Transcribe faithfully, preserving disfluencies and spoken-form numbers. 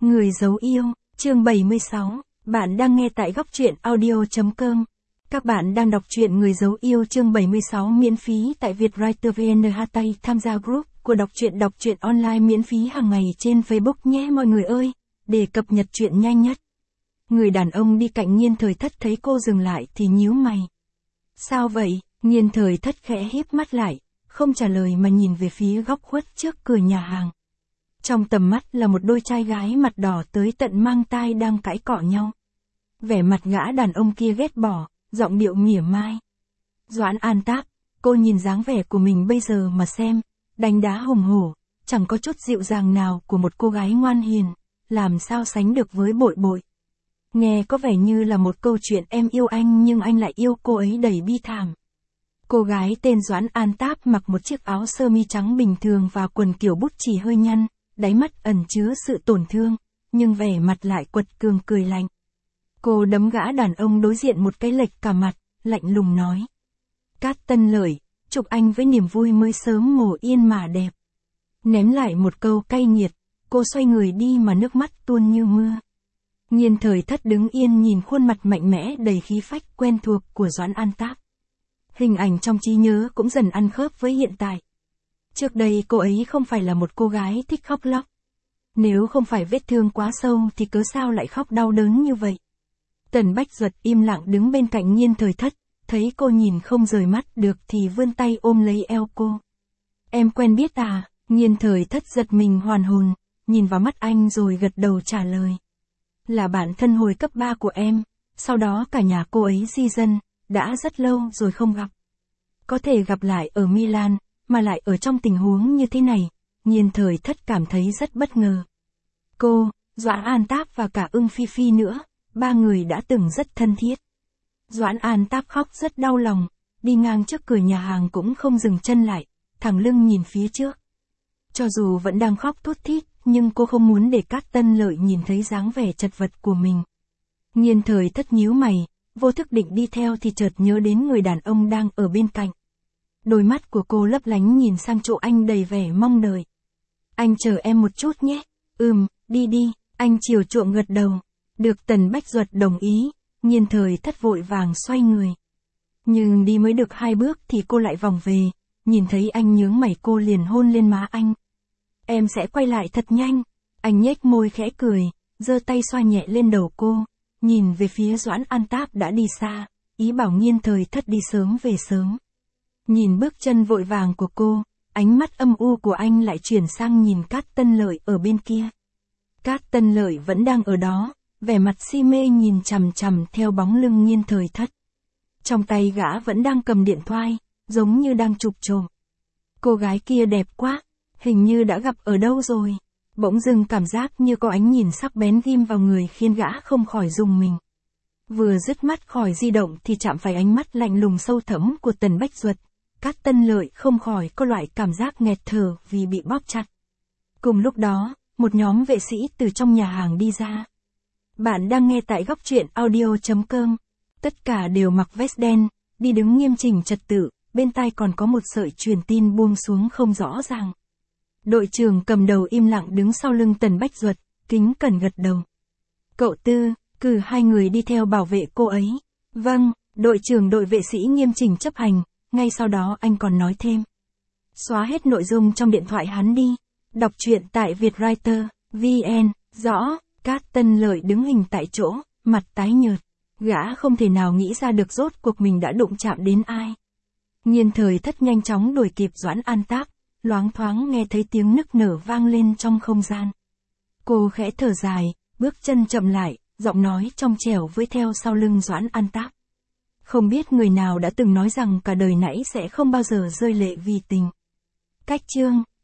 Người giấu yêu, chương bảy mươi sáu, bạn đang nghe tại góc truyện audio.com. Các bạn đang đọc truyện Người giấu yêu chương bảy mươi sáu miễn phí tại Vietwriter vê en hát tay tham gia group của đọc truyện đọc truyện online miễn phí hàng ngày trên Facebook nhé mọi người ơi, để cập nhật truyện nhanh nhất. Người đàn ông đi cạnh Nhiên Thời Thất thấy cô dừng lại thì nhíu mày. Sao vậy? Nhiên Thời Thất khẽ híp mắt lại, không trả lời mà nhìn về phía góc khuất trước cửa nhà hàng. Trong tầm mắt là một đôi trai gái mặt đỏ tới tận mang tai đang cãi cọ nhau. Vẻ mặt gã đàn ông kia ghét bỏ, giọng điệu mỉa mai. Doãn An Táp, cô nhìn dáng vẻ của mình bây giờ mà xem, đánh đá hùng hổ, chẳng có chút dịu dàng nào của một cô gái ngoan hiền, làm sao sánh được với Bội Bội. Nghe có vẻ như là một câu chuyện em yêu anh nhưng anh lại yêu cô ấy đầy bi thảm. Cô gái tên Doãn An Táp mặc một chiếc áo sơ mi trắng bình thường và quần kiểu bút chì hơi nhăn, đáy mắt ẩn chứa sự tổn thương, nhưng vẻ mặt lại quật cường cười lạnh. Cô đấm gã đàn ông đối diện một cái lệch cả mặt, lạnh lùng nói. Cát Tân Lợi, chúc anh với niềm vui mới sớm ngủ yên mà đẹp. Ném lại một câu cay nghiệt, cô xoay người đi mà nước mắt tuôn như mưa. Nhiên Thời Thất đứng yên nhìn khuôn mặt mạnh mẽ đầy khí phách quen thuộc của Doãn An Táp. Hình ảnh trong trí nhớ cũng dần ăn khớp với hiện tại. Trước đây cô ấy không phải là một cô gái thích khóc lóc. Nếu không phải vết thương quá sâu thì cớ sao lại khóc đau đớn như vậy. Tần Bách Duật im lặng đứng bên cạnh Nhiên Thời Thất, thấy cô nhìn không rời mắt được thì vươn tay ôm lấy eo cô. Em quen biết à? Nhiên Thời Thất giật mình hoàn hồn, nhìn vào mắt anh rồi gật đầu trả lời. Là bạn thân hồi cấp ba của em, sau đó cả nhà cô ấy di dân, đã rất lâu rồi không gặp. Có thể gặp lại ở Milan, mà lại ở trong tình huống như thế này, Nhiên Thời Thất cảm thấy rất bất ngờ. Cô, Doãn An Táp và cả Ưng Phi Phi nữa, ba người đã từng rất thân thiết. Doãn An Táp khóc rất đau lòng, đi ngang trước cửa nhà hàng cũng không dừng chân lại, thẳng lưng nhìn phía trước. Cho dù vẫn đang khóc thút thít, nhưng cô không muốn để Cát Tân Lợi nhìn thấy dáng vẻ chật vật của mình. Nhiên Thời Thất nhíu mày, vô thức định đi theo thì chợt nhớ đến người đàn ông đang ở bên cạnh. Đôi mắt của cô lấp lánh nhìn sang chỗ anh đầy vẻ mong đợi. Anh chờ em một chút nhé. Ừm, đi đi, anh chiều chuộng gật đầu. Được Tần Bách Duật đồng ý, Nhiên Thời Thất vội vàng xoay người. Nhưng đi mới được hai bước thì cô lại vòng về, nhìn thấy anh nhướng mày cô liền hôn lên má anh. Em sẽ quay lại thật nhanh. Anh nhếch môi khẽ cười, giơ tay xoa nhẹ lên đầu cô, nhìn về phía Doãn An Táp đã đi xa, ý bảo Nhiên Thời Thất đi sớm về sớm. Nhìn bước chân vội vàng của cô, ánh mắt âm u của anh lại chuyển sang nhìn Cát Tân Lợi ở bên kia. Cát Tân Lợi vẫn đang ở đó, vẻ mặt si mê nhìn chằm chằm theo bóng lưng Nhiên Thời Thất. Trong tay gã vẫn đang cầm điện thoại, giống như đang chụp trộm. Cô gái kia đẹp quá, hình như đã gặp ở đâu rồi. Bỗng dưng cảm giác như có ánh nhìn sắc bén ghim vào người khiến gã không khỏi rùng mình. Vừa dứt mắt khỏi di động thì chạm phải ánh mắt lạnh lùng sâu thẳm của Tần Bách Duật. Cát Tân Lợi không khỏi có loại cảm giác nghẹt thở vì bị bóp chặt. Cùng lúc đó, một nhóm vệ sĩ từ trong nhà hàng đi ra. Bạn đang nghe tại góc truyện audio.com. Tất cả đều mặc vest đen, đi đứng nghiêm chỉnh trật tự, bên tai còn có một sợi truyền tin buông xuống không rõ ràng. Đội trưởng cầm đầu im lặng đứng sau lưng Tần Bách Duật, kính cẩn gật đầu. Cậu Tư, cử hai người đi theo bảo vệ cô ấy. Vâng, đội trưởng đội vệ sĩ nghiêm chỉnh chấp hành, ngay sau đó anh còn nói thêm. Xóa hết nội dung trong điện thoại hắn đi. Đọc truyện tại Vietwriter, vê en, rõ, Cát Tân Lợi đứng hình tại chỗ, mặt tái nhợt. Gã không thể nào nghĩ ra được rốt cuộc mình đã đụng chạm đến ai. Nhiên Thời Thất nhanh chóng đuổi kịp Doãn An Táp, loáng thoáng nghe thấy tiếng nức nở vang lên trong không gian. Cô khẽ thở dài, bước chân chậm lại, giọng nói trong trẻo với theo sau lưng Doãn An Táp. Không biết người nào đã từng nói rằng cả đời nãy sẽ không bao giờ rơi lệ vì tình. Cách chương